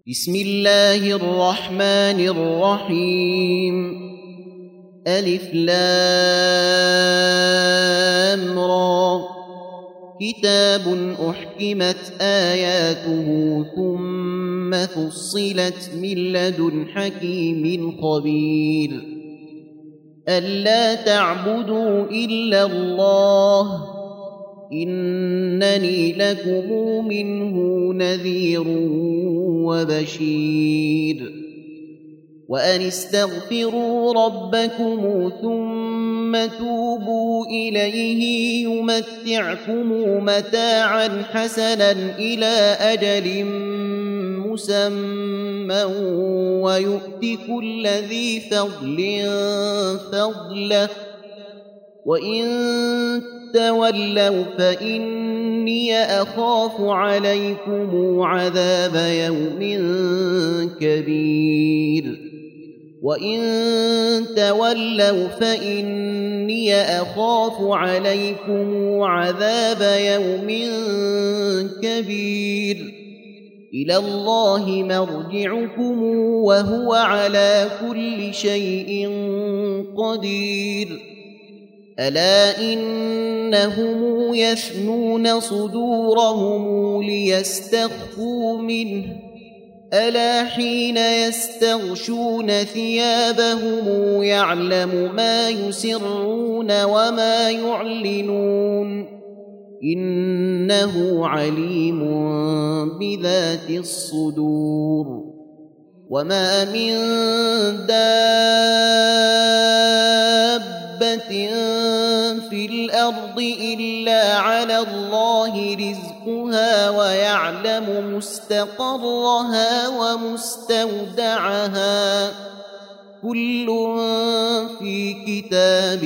بسم الله الرحمن الرحيم. ألف لام را. كتاب أحكمت آياته ثم فصلت من لدن حكيم خبير. ألا تعبدوا إلا الله إنني لكم منه نذير وبشير. وأن استغفروا ربكم ثم توبوا إليه يمتعكم متاعا حسنا إلى أجل مسمى ويؤت كل ذي فضل فضله وإن تولوا فإني أخاف عليكم عذاب يوم كبير. وإن تولوا فإني أخاف عليكم عذاب يوم كبير. إلى الله مرجعكم وهو على كل شيء قدير. ألا إنهم يثنون صدورهم ليستخفوا منه ألا حين يستغشون ثيابهم يعلم ما يسرون وما يعلنون إنه عليم بذات الصدور. وما من دابة في الأرض إلا على الله رزقها ويعلم مستقرها ومستودعها كل في كتاب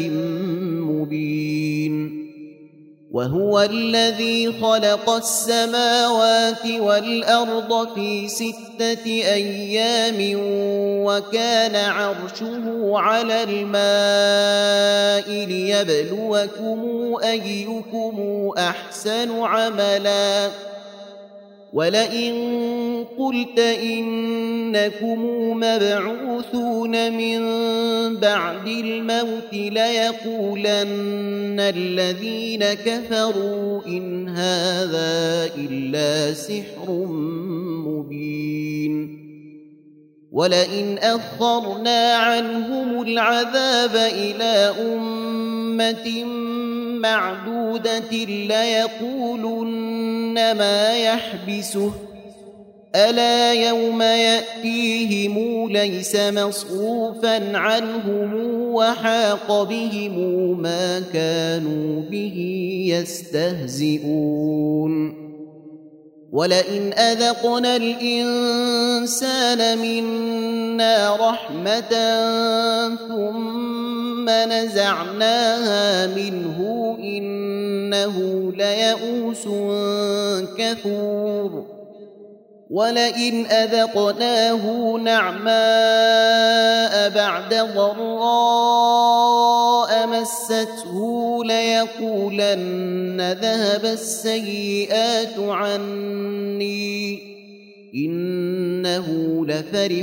مبين. وهو الذي خلق السماوات والأرض في 6 أيام وكان عرشه على الماء ليبلوكم أيكم أحسن عملا. ولئن قلت إنكم مبعوثون من بعد الموت ليقولن الذين كفروا إن هذا إلا سحر مبين. ولئن أخرنا عنهم العذاب إلى أمة معدودة ليقولن ما يحبسه ألا يوم يأتيهم ليس مصروفا عنهم وحاق بهم ما كانوا به يستهزئون. ولئن أذقنا الإنسان منا رحمة ثم نزعناها منه إنه ليئوس كفور. ولئن أذقناه نعماء بعد ضراء مسته ليقولن ذهب السيئات عني إنه لفرح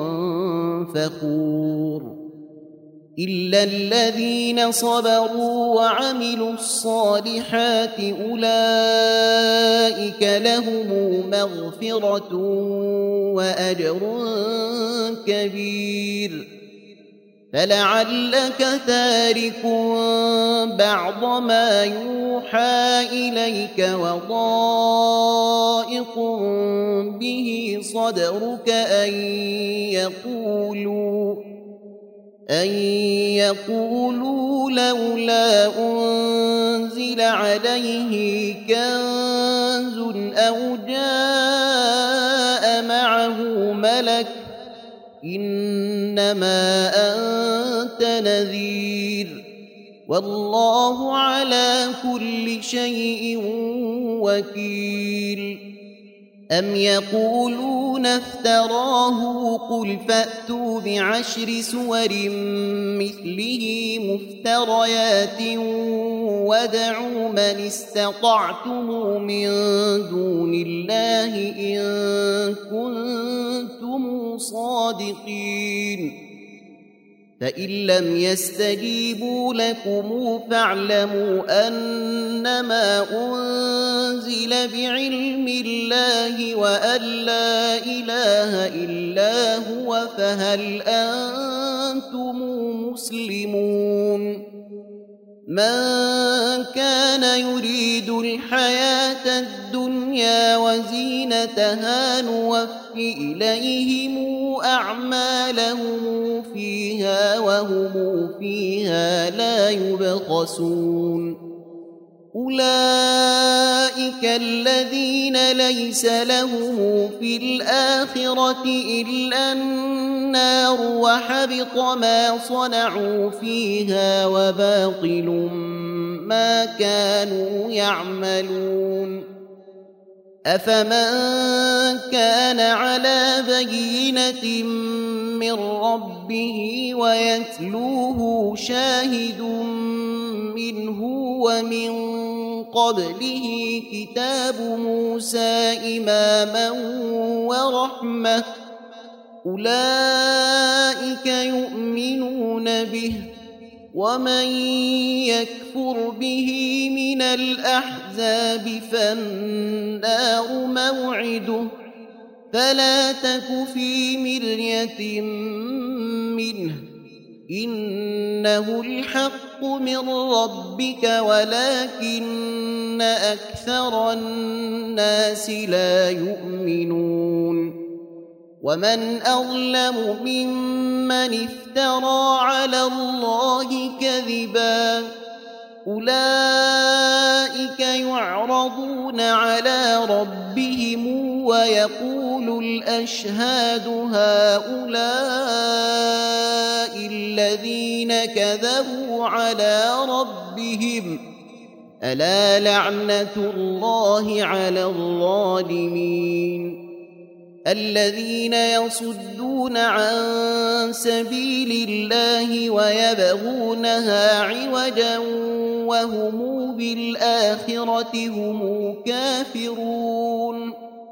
فخور. إلا الذين صبروا وعملوا الصالحات أولئك لهم مغفرة وأجر كبير. فلعلك تارك بعض ما يوحى إليك وضائق به صدرك أن يقولوا لولا أنزل عليه كنز أو جاء معه ملك إنما أنت نذير والله على كل شيء وكيل. أم يقولون افتراه قل فأتوا ب10 سور مثله مفتريات وادعوا من استطعتم من دون الله إن كنتم صادقين فإن لم يستجيبوا لكم فاعلموا أنما أنزل بعلم الله وأن لا إله إلا هو فهل أنتم مسلمون من كان يريد الحياة الدنيا وزينتها نوف إليهم أعمالهم فيها وهم فيها لا يبخسون أولئك الذين ليس لهم في الآخرة إلا النار وحبط ما صنعوا فيها وباطل ما كانوا يعملون أفمن كان على بينة من ربه ويتلوه شاهد منه ومن قبله كتاب موسى إماما ورحمة أولئك يؤمنون به ومن يكفر به من الأحزاب فالنار موعده فلا تك في مرية منه إنه الحق من ربك ولكن أكثر الناس لا يؤمنون ومن أظلم ممن افترى على الله كذبا أولئك يعرضون على ربهم ويقول الأشهاد هؤلاء الذين كذبوا على ربهم ألا لعنة الله على الظالمين الذين يصدون عن سبيل الله ويبغونها عوجا وهم بالآخرة هم كافرون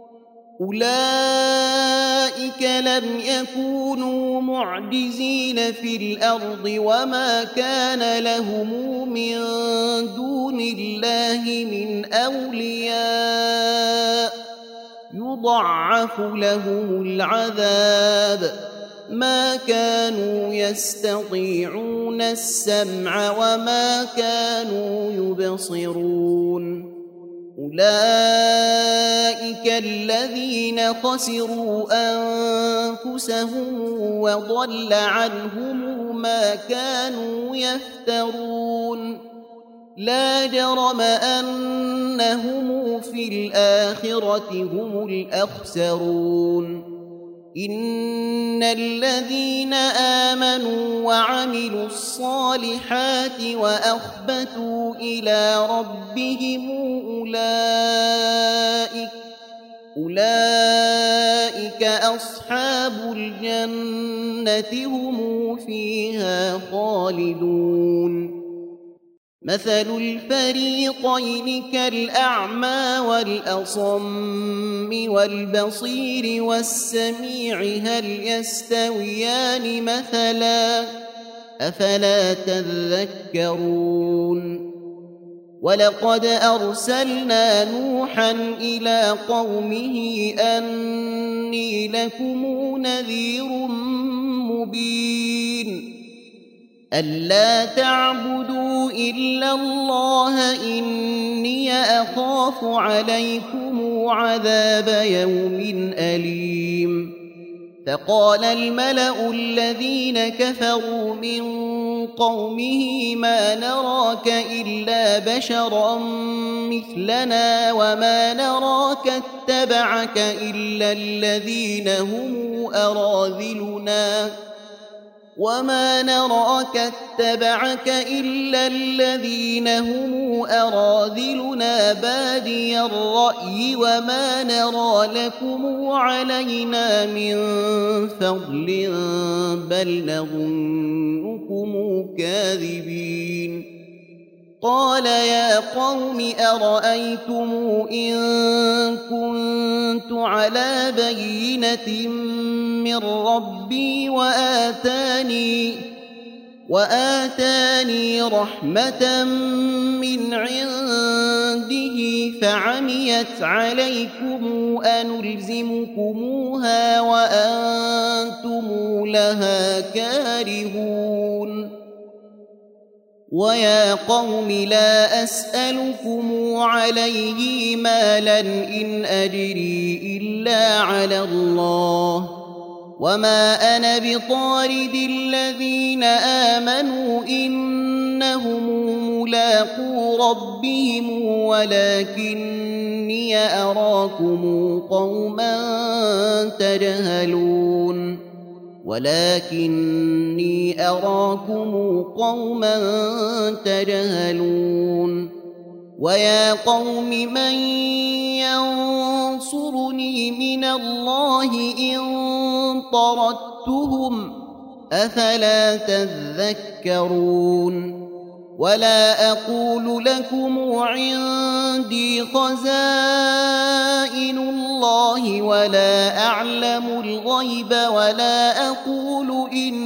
أولئك لم يكونوا معجزين في الأرض وما كان لهم من دون الله من أولياء يضاعف لهم العذاب ما كانوا يستطيعون السمع وما كانوا يبصرون أولئك الذين خسروا أنفسهم وضل عنهم ما كانوا يفترون لا جرم أنهم في الآخرة هم الأخسرون إن الذين آمنوا وعملوا الصالحات وأخبتوا إلى ربهم أولئك أصحاب الجنة هم فيها خالدون مثل الفريقين كالأعمى والأصم والبصير والسميع هل يستويان مثلا أفلا تذكرون ولقد أرسلنا نوحا إلى قومه أني لكم نذير مبين ألا تعبدوا إلا الله إني أخاف عليكم عذاب يوم أليم فقال الملأ الذين كفروا من قومه ما نراك إلا بشرا مثلنا وما نراك اتبعك إلا الذين هم أراذلنا وما نراك اتبعك إلا الذين هم أراذلنا بادي الرأي وما نرى لكم علينا من فضل بل نظنكم كاذبين قال يا قوم أرأيتم إن كنت على بينة من ربي وآتاني رحمة من عنده فعميت عليكم أنلزمكموها وأنتم لها كارهون ويا قوم لا أسألكم عليه مالا إن أجري إلا على الله وما أنا بطارد الذين آمنوا إنهم ملاقو ربهم ولكني أراكم قوما تجهلون ويا قوم من ينصرني من الله إن طردتهم أفلا تذكرون ولا أقول لكم عندي خزائن الله ولا أعلم الغيب ولا أقول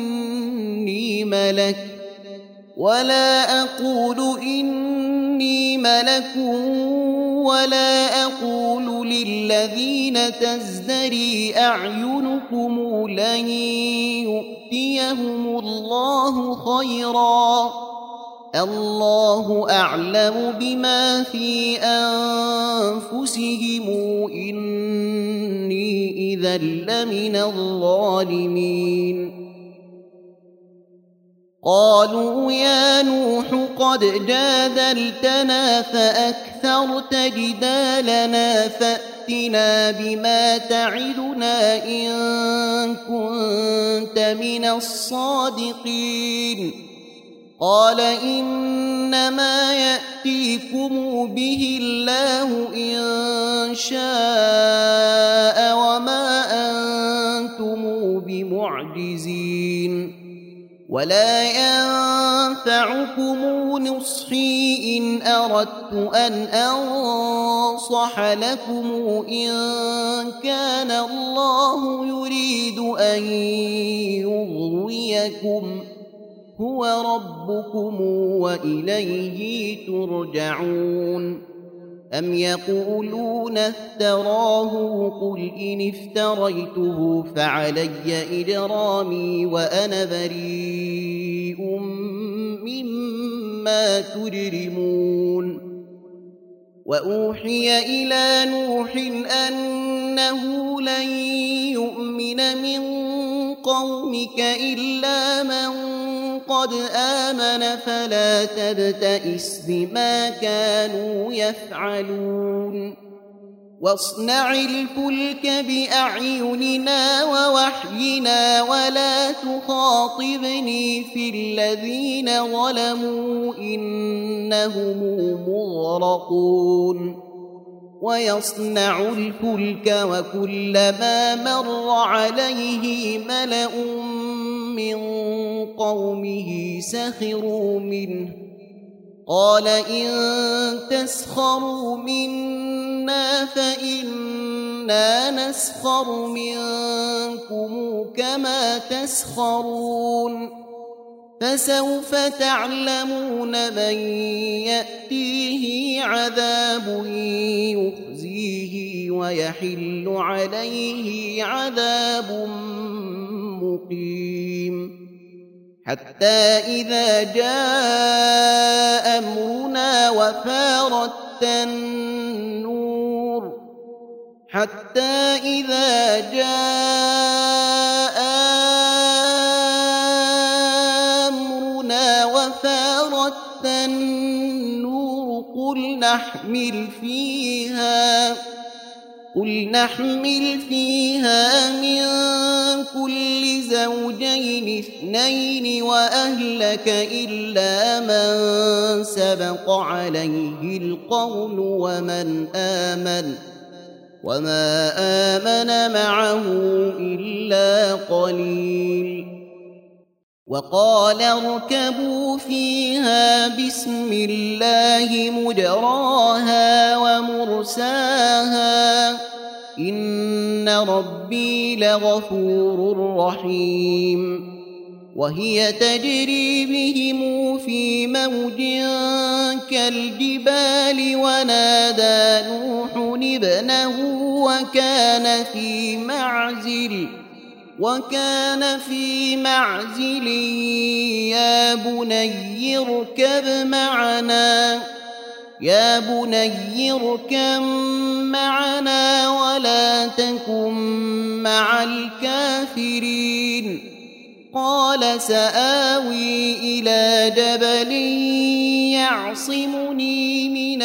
إني ملك ولا أقول للذين تزدري أعينكم لن يؤتيهم الله خيرا الله أعلم بما في أنفسهم إني إذا لمن الظالمين قالوا يا نوح قد جادلتنا فأكثرت جدالنا فأتنا بما تعدنا إن كنت من الصادقين قال إنما يأتيكم به الله إن شاء وما أنتم بمعجزين ولا ينفعكم نصحي إن أردت أن أنصح لكم إن كان الله يريد أن يغويكم هو ربكم وإليه ترجعون أم يقولون افتراه قل إن افتريته فعلي إجرامي وأنا بريء مما تجرمون وأوحي إلى نوح أنه لن يؤمن من قومك إلا من قد آمن فلا تبتئس بما كانوا يفعلون واصنع الفلك بأعيننا ووحينا ولا تخاطبني في الذين ظلموا إنهم مغرقون ويصنع الفلك وكلما مر عليه ملأ من قومه سخروا منه قال إن تسخروا منا فإنا نسخر منكم كما تسخرون فسوف تعلمون من يأتيه عذاب يخزيه ويحل عليه عذاب مقيم حتى إذا جاء أمرنا وفارت النور قل نحمل فيها من كل زوجين 2 وأهلك إلا من سبق عليه القول وما آمن معه إلا قليل وقال اركبوا فيها بسم الله مجراها ومرساها إن ربي لغفور رحيم وهي تجري بهم في موج كالجبال ونادى نوح ابنه وكان في معزل يا بني اركب معنا ولا تكن مع الكافرين قال سآوي إلى جبل يعصمني من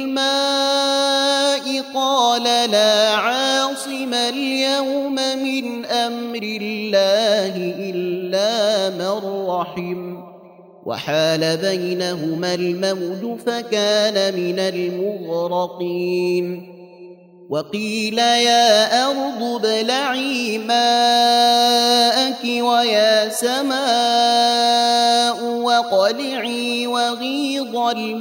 الماء قال لا عاصم اليوم من أمر الله إلا من رحم وحال بينهما الموج فكان من المغرقين وقيل يا أرض ابلعي ماءك ويا سماء واقلعي وغيض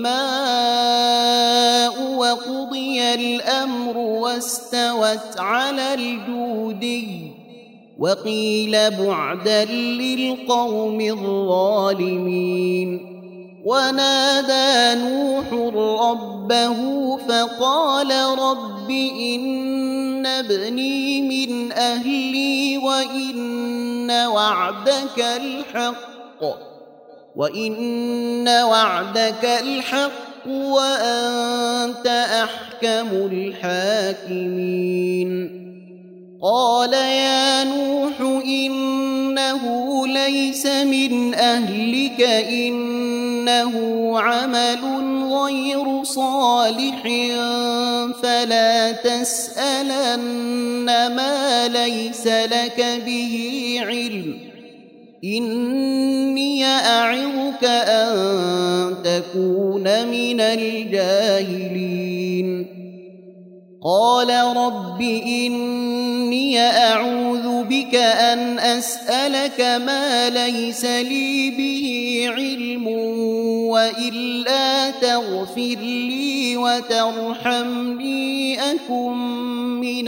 الماء وقضي الأمر واستوت على الجودي وقيل بعدا للقوم الظالمين ونادى نوح ربه فقال رب إن ابني من أهلي وإن وعدك الحق وأنت أحكم الحاكمين قال يا نوح إنه ليس من أهلك إنه عمل غير صالح فلا تسألن ما ليس لك به علم إني أعظك أن تكون من الجاهلين قال رب إني أعوذ بك أن أسألك ما ليس لي به علم وإلا تغفر لي وترحمني أكن من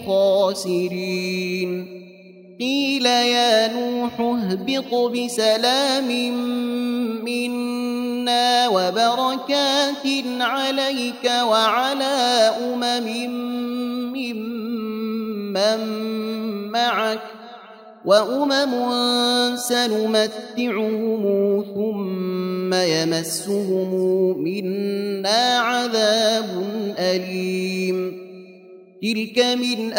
الخاسرين قيل يا نوح اهبط بسلام منا وبركات عليك وعلى ممن معك وأمم سنمتعهم ثم يمسهم منا عذاب أليم تلك من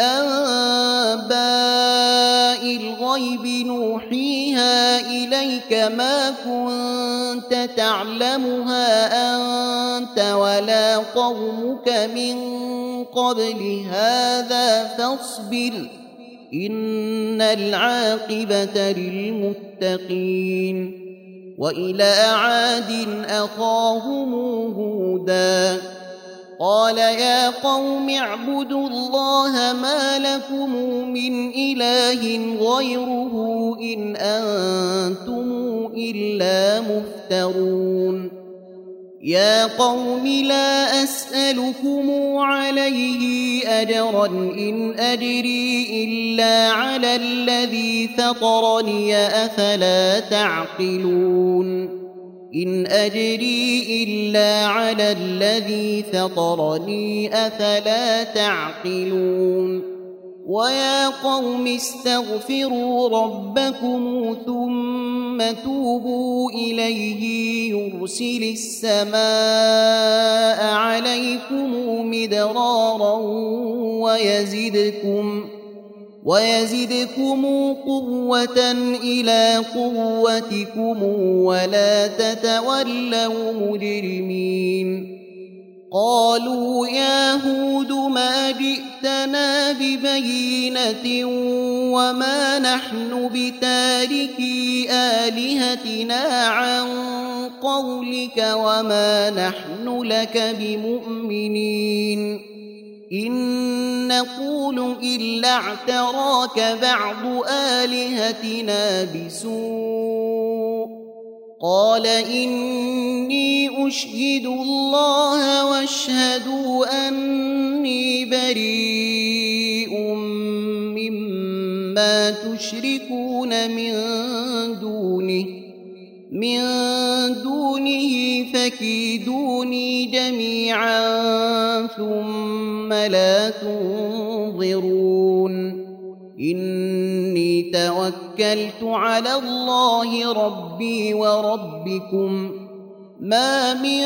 أنباء الغيب نوحيها إليك ما كنت تعلمها أنت ولا قومك من قبل هذا فاصبر إن العاقبة للمتقين وإلى عاد أخاهم هودا قال يا قوم اعبدوا الله ما لكم من إله غيره إن أنتم إلا مفترون يا قوم لا أسألكم عليه أجرا إن أجري إلا على الذي فطرني أفلا تعقلون إن أجري إلا على الذي فطرني أفلا تعقلون ويا قوم استغفروا ربكم ثم توبوا إليه يرسل السماء عليكم مدرارا ويزدكم قوة إلى قوتكم ولا تتولوا مجرمين قالوا يا هود ما جئتنا ببينة وما نحن بتاركي آلهتنا عن قولك وما نحن لك بمؤمنين إن نقول إلا اعتراك بعض آلهتنا بسوء قال إني أشهد الله واشهدوا أني بريء ما تشركون من دونه فكيدوني جميعا ثم لا تنظرون إني توكلت على الله ربي وربكم ما من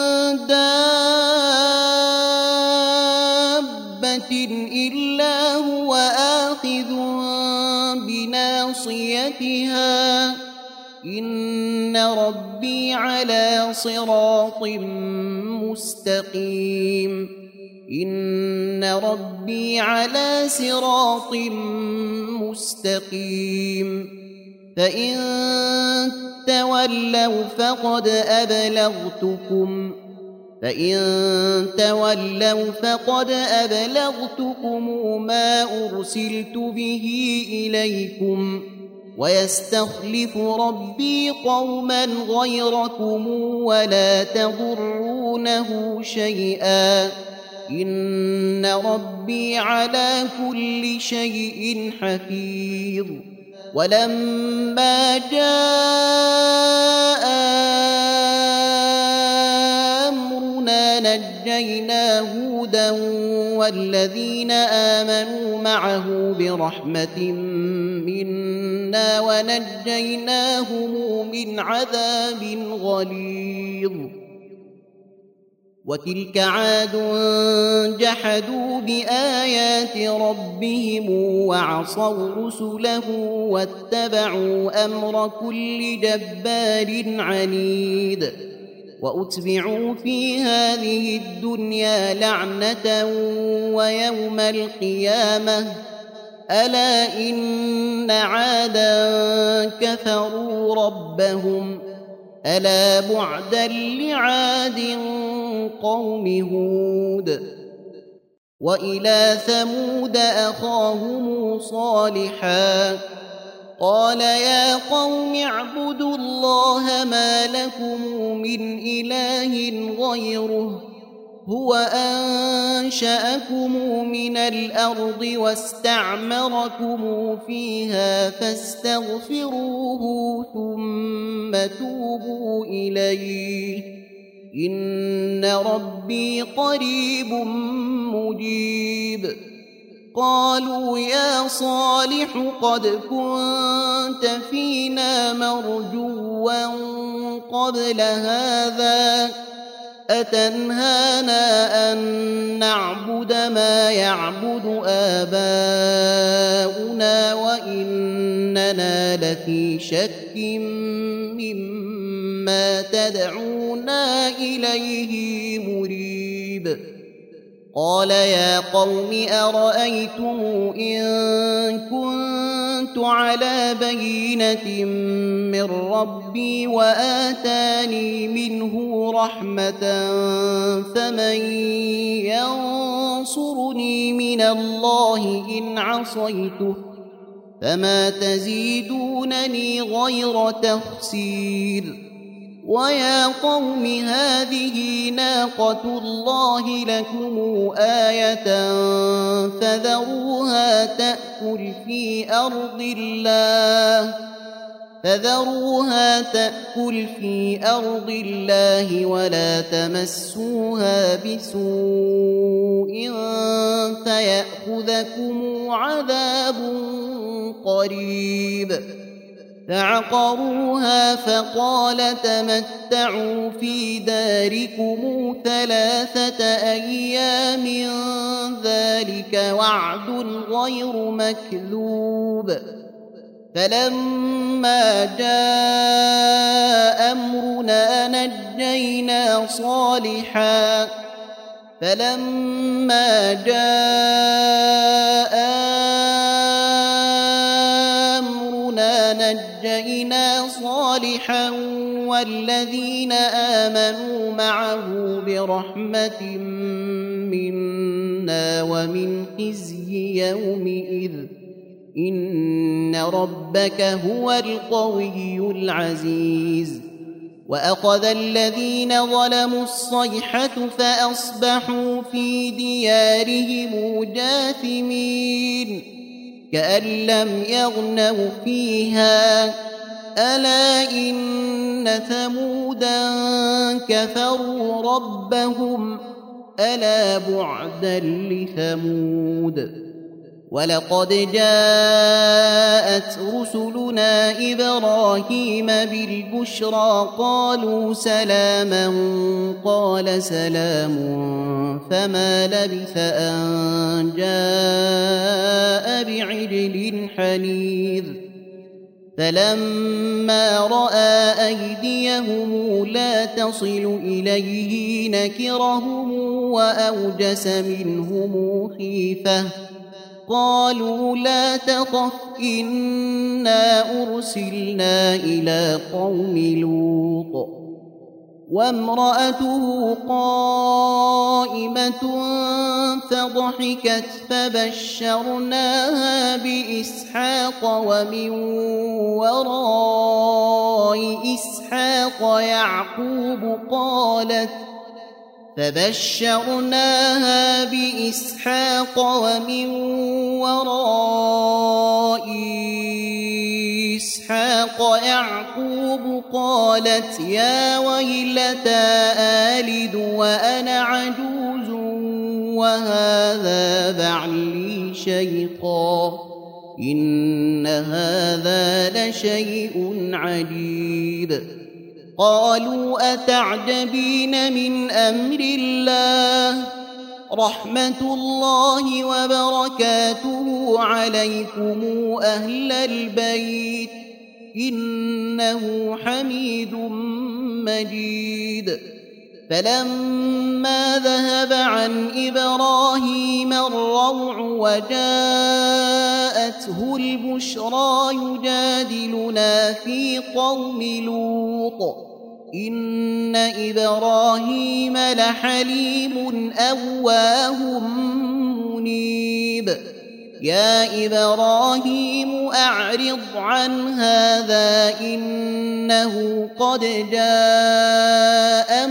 دابة إلا هو آخذ بناصيتها إن ربي على صراط مستقيم إن ربي على صراط مستقيم فإن تولوا فقد أبلغتكم ما أرسلت به إليكم ويستخلف ربي قوما غيركم ولا تضرونه شيئا إن ربي على كل شيء حفيظ ولما جاء أمرنا نجينا هودا والذين آمنوا معه برحمة منا ونجيناهم من عذاب غليظ وتلك عاد جحدوا بآيات ربهم وعصوا رسله واتبعوا أمر كل جبار عنيد وأتبعوا في هذه الدنيا لعنة ويوم القيامة ألا إن عادا كفروا ربهم ألا بعدا لعاد قوم هود وإلى ثمود أخاهم صالحا قال يا قوم اعبدوا الله ما لكم من إله غيره هو أنشأكم من الأرض واستعمركم فيها فاستغفروه ثم توبوا إليه إن ربي قريب مجيب قالوا يا صالح قد كنت فينا مرجوا قبل هذا أتنهانا أن نعبد ما يعبد آباؤنا وإننا لفي شك مما تدعونا إليه مريب قال يا قوم أرأيتم إن كنت على بينة من ربي وآتاني منه رحمة فمن ينصرني من الله إن عصيته فما تزيدونني غير تخسير ويا قوم هذه ناقة الله لكم آية فذروها تأكل في أرض الله ولا تمسوها بسوء فيأخذكم عذاب قريب فعقروها فقال تمتعوا في داركم 3 أيام ذلك وعد غير مكذوب فلما جاء أمرنا نجينا صالحا والذين آمنوا معه برحمة منا ومن خزي يومئذ إن ربك هو القوي العزيز وأخذ الذين ظلموا الصيحة فأصبحوا في ديارهم جاثمين كأن لم يغنوا فيها ألا إن ثمودا كفروا ربهم ألا بعدا لثمود ولقد جاءت رسلنا إبراهيم بالبشرى قالوا سلاما قال سلام فما لبث أن جاء بعجل حنيذ فلما رأى أيديهم لا تصل إليه نكرهم وأوجس منهم خيفة قالوا لا تخف إنا أرسلنا إلى قوم لوط وامرأته قائمة فضحكت فبشرناها بإسحاق ومن وراء إسحاق يعقوب قالت يا ويلتى آلد وأنا عجوز وهذا بعلي شيخا إن هذا لشيء عجيب قالوا أتعجبين من أمر الله رحمة الله وبركاته عليكم أهل البيت إنه حميد مجيد فلما ذهب عن إبراهيم الروع وجاءته البشرى يجادلنا في قوم لوط إن إبراهيم لحليم أواه منيب يا إبراهيم أعرض عن هذا إنه قد جاء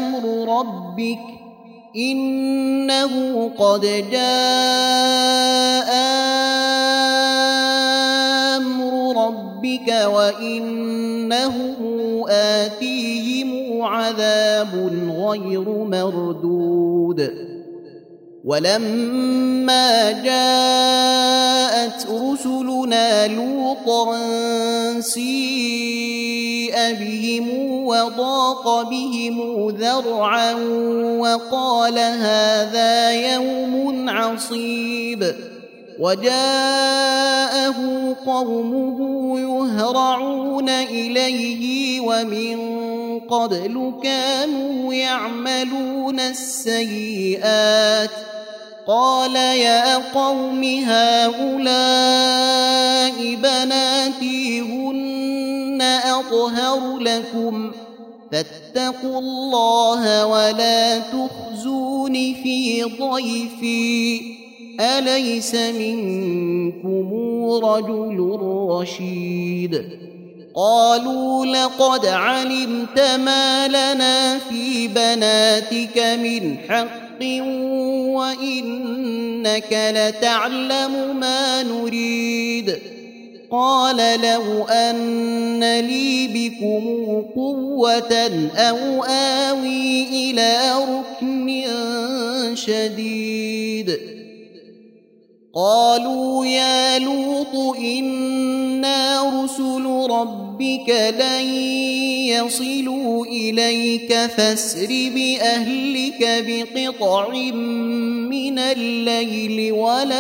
أمر ربك وإنه آتيهم عذاب غير مردود ولما جاءت رسلنا لوطا سيء بهم وضاق بهم ذرعا وقال هذا يوم عصيب وجاءه قومه يهرعون إليه ومن قبل كانوا يعملون السيئات قال يا قوم هؤلاء بناتي هن أطهر لكم فاتقوا الله ولا تخزون في ضيفي أليس منكم رجل رشيد قالوا لقد علمت ما لنا في بناتك من حق وإنك لتعلم ما نريد قال لو أن لي بكم قوة أو آوي إلى ركن شديد قالوا يا لوط إنا رسل ربك لن يصلوا إليك فاسر بأهلك بقطع من الليل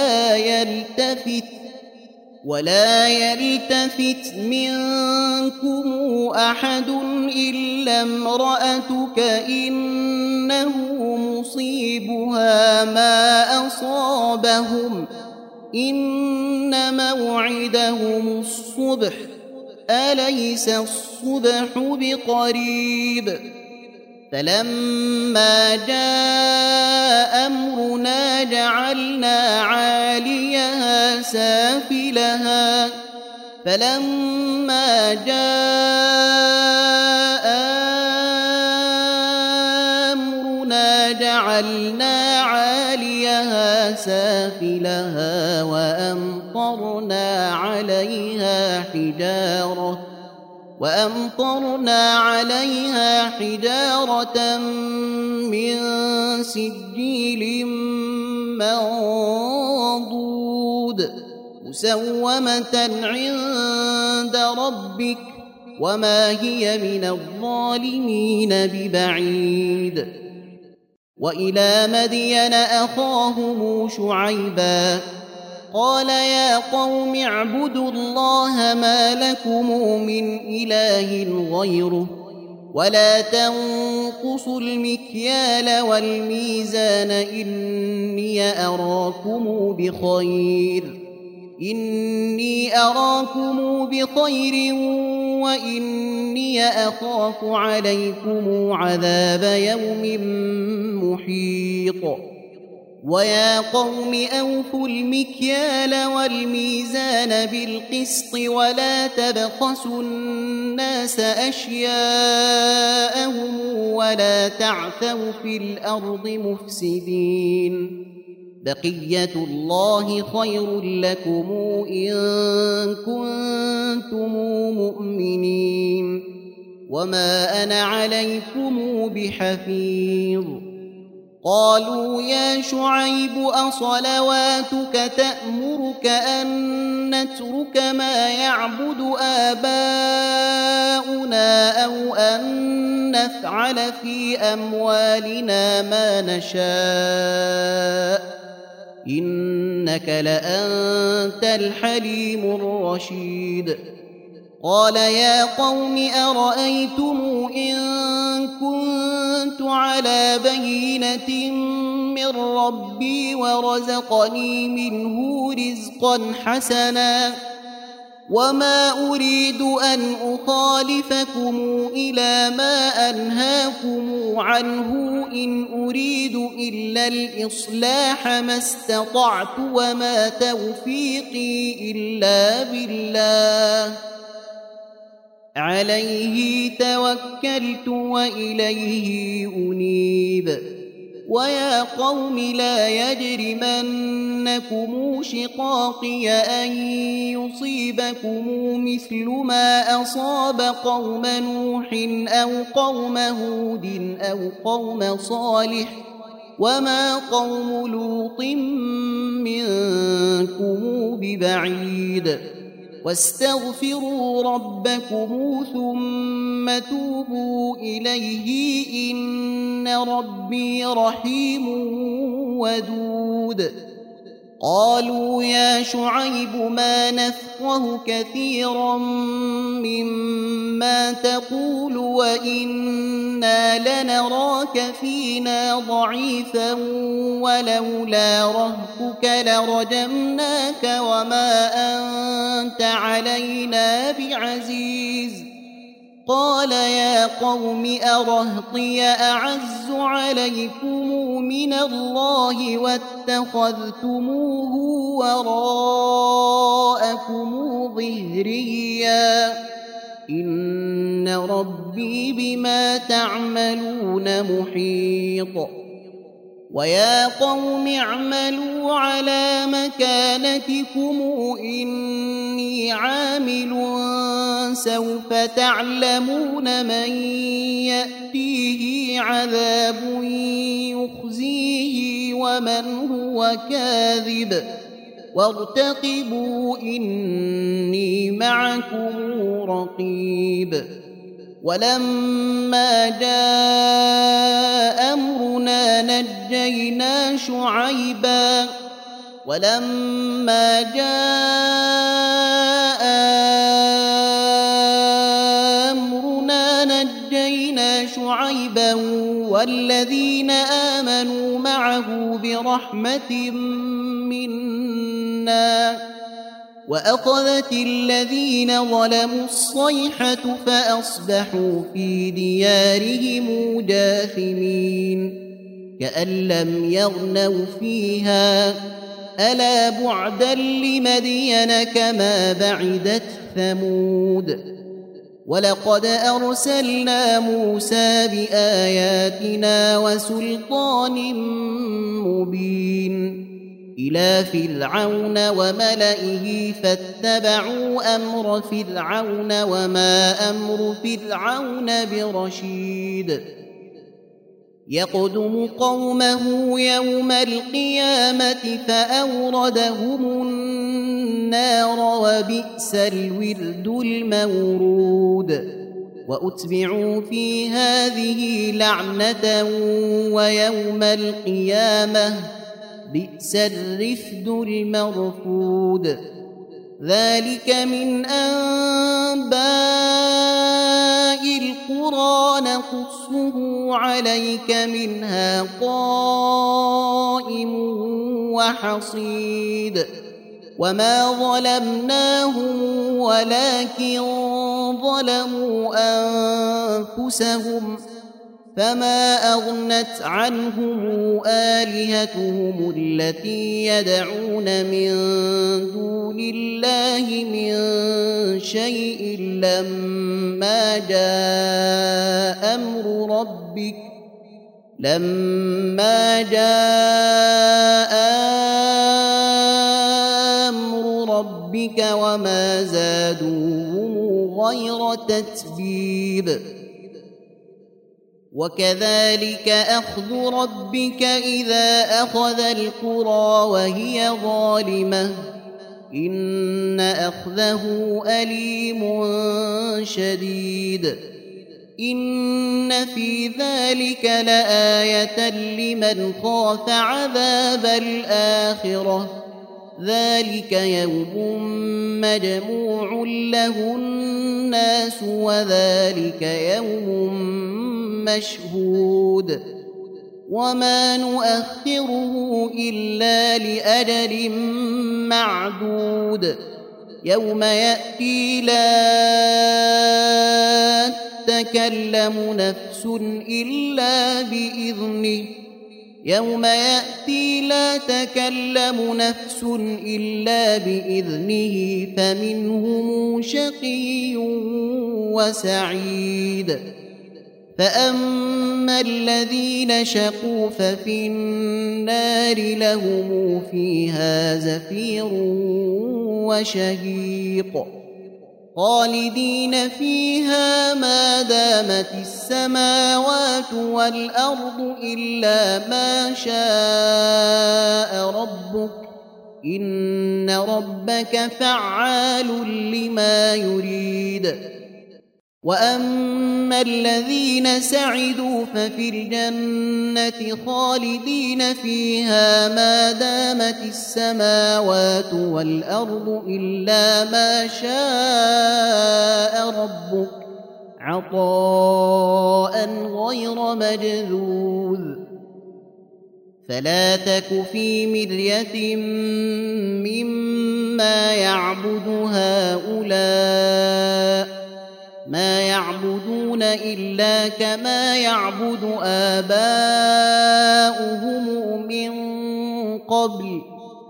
ولا يلتفت منكم أحد إلا امرأتك إنه مصيبها ما أصابهم إن موعدهم الصبح أليس الصبح بقريب فلما جاء أمرنا جعلنا عاليها سافلها وأمطرنا عليها حجارة من سجيل منضود مسومة عند ربك وما هي من الظالمين ببعيد. وإلى مدين أخاهم شعيبا قال يا قوم اعبدوا الله ما لكم من إله غيره ولا تنقصوا المكيال والميزان إني أراكم بخير وإني أخاف عليكم عذاب يوم محيط. ويا قوم أوفوا المكيال والميزان بالقسط ولا تبخسوا الناس أشياءهم ولا تعثوا في الأرض مفسدين. بقية الله خير لكم إن كنتم مؤمنين وما أنا عليكم بحفيظ. قالوا يا شعيب أصلواتك تأمرك أن نترك ما يعبد آباؤنا أو أن نفعل في أموالنا ما نشاء إنك لأنت الحليم الرشيد. قال يا قوم أرأيتم إن كنت على بينة من ربي ورزقني منه رزقا حسنا وما أريد أن أخالفكم إلى ما أنهاكم عنه إن أريد إلا الإصلاح ما استطعت وما توفيقي إلا بالله عليه توكلت وإليه أنيب. ويا قوم لا يجرمنكم شقاقي أن يصيبكم مثل ما أصاب قوم نوح أو قوم هود أو قوم صالح وما قوم لوط منكم ببعيد. واستغفروا ربكم ثم توبوا إليه إن ربي رحيم ودود. قالوا يا شعيب ما نفقه كثيرا مما تقول وإنا لنراك فينا ضعيفا ولولا رهطك لرجمناك وما أنت علينا بعزيز. قال يا قوم أرهطي أعز عليكم من الله واتخذتموه وراءكم ظهريا إن ربي بما تعملون محيط. ويا قوم اعملوا على مكانتكم إني عامل سوف تعلمون من يأتيه عذاب يخزيه ومن هو كاذب وارتقبوا إني معكم رقيب. ولما جاء أمرنا نجينا شعيبا والذين آمنوا معه برحمة منا وأخذت الذين ظلموا الصيحة فأصبحوا في ديارهم جاثمين كأن لم يغنوا فيها ألا بعدا لمدين كما بعدت ثمود. ولقد أرسلنا موسى بآياتنا وسلطان مبين إلى فرعون وملئه فاتبعوا أمر فرعون وما أمر فرعون برشيد يقدم قومه يوم القيامة فأوردهم النار وبئس الورد المورود وأتبعوا في هذه لعنة ويوم القيامة بئس الرفد المرفود ذلك من أنباء القرى نقصه عليك منها قائم وحصيد وما ظلمناهم ولكن ظلموا أنفسهم فما أغنت عنهم آلهتهم التي يدعون من دون الله من شيء لما جاء أمر ربك وما زادوهم غير تتبيب وكذلك أخذ ربك إذا أخذ القرى وهي ظالمة إن أخذه أليم شديد إن في ذلك لآية لمن خاف عذاب الآخرة ذلك يوم مجموع له الناس وذلك يوم مشهود وما نؤخره إلا لأجل معدود يوم يأتي لا تكلم نفس إلا بإذنه فمنهم شقي وسعيد فأما الذين شقوا ففي النار لهم فيها زفير وشهيق خالدين فيها ما دامت السماوات والأرض إلا ما شاء ربك إن ربك فعال لما يريد وأما الذين سعدوا ففي الجنة خالدين فيها ما دامت السماوات والأرض إلا ما شاء ربك عطاء غير مجذوذ فلا تك في مرية مما يعبد هؤلاء ما يعبدون إلا كما يعبد آباؤهم من قبل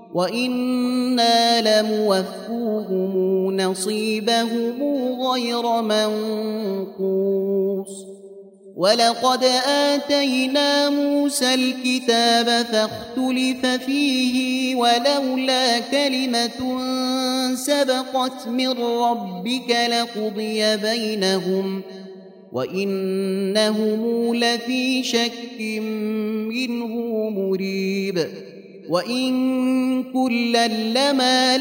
وإنا لموفوهم نصيبهم غير منقوص ولقد آتينا موسى الكتاب فاختلف فيه ولولا كلمة سبقت من ربك لقضي بينهم وإنهم لفي شك منه مريب وإن كلا لما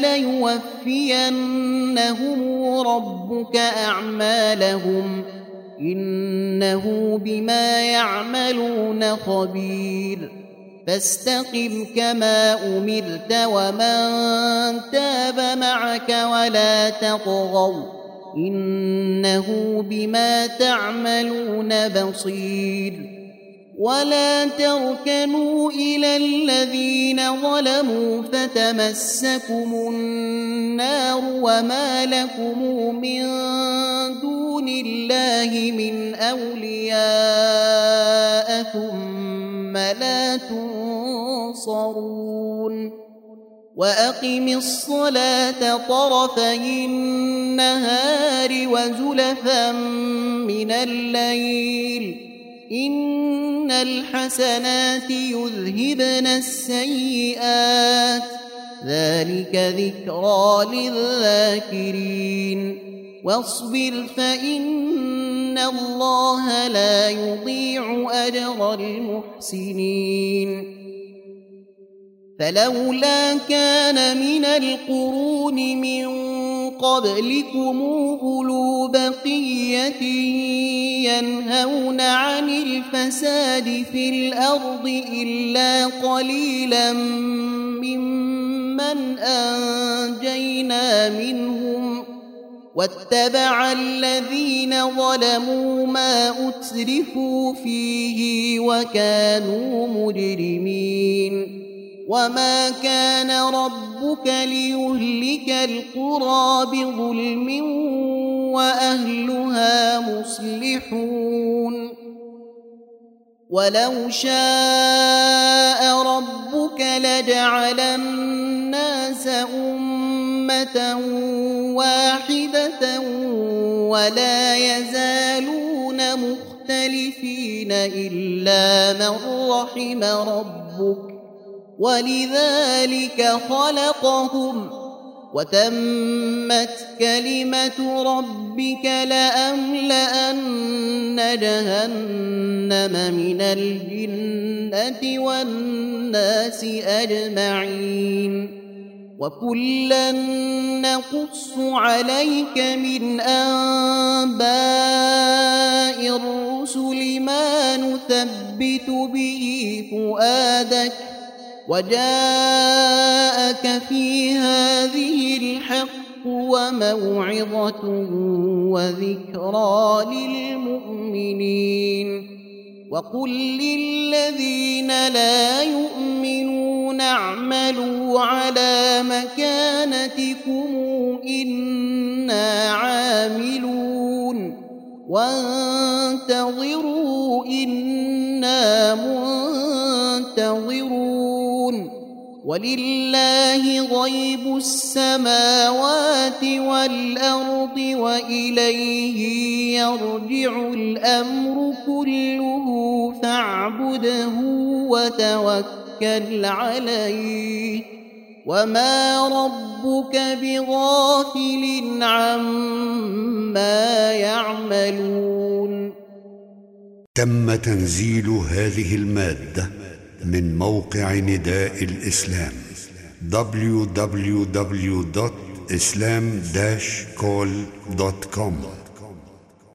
ليوفينهم ربك أعمالهم إنه بما يعملون خبير فاستقم كما أمرت ومن تاب معك ولا تطغوا إنه بما تعملون بصير ولا تركنوا إلى الذين ظلموا فتمسكم النار وما لكم من دون الله من أولياء ثم لا تنصرون وأقم الصلاة طرفي النهار وزلفا من الليل إن الحسنات يذهبن السيئات ذلك ذكرى للذاكرين واصبر فإن الله لا يضيع أجر المحسنين فلولا كان من القرون من قبلكم أولو بقية ينهون عن الفساد في الأرض إلا قليلا ممن أنجينا منهم واتبع الذين ظلموا ما أترفوا فيه وكانوا مجرمين وما كان ربك ليهلك القرى بظلم وأهلها مصلحون ولو شاء ربك لجعل الناس أمة واحدة ولا يزالون مختلفين إلا من رحم ربك ولذلك خلقهم وتمت كلمة ربك لأملأن جهنم من الجنة والناس أجمعين وكلا نقص عليك من أنباء الرسل ما نثبت به فؤادك وجاءك في هذه الحق وموعظة وذكرى للمؤمنين وقل للذين لا يؤمنون اعملوا على مكانتكم إنا عاملون وانتظروا إنا منتظرون ولله غيب السماوات والأرض وإليه يرجع الأمر كله فاعبده وتوكل عليه وما ربك بغافل عما يعملون. تم تنزيل هذه المادة من موقع نداء الإسلام www.islam-call.com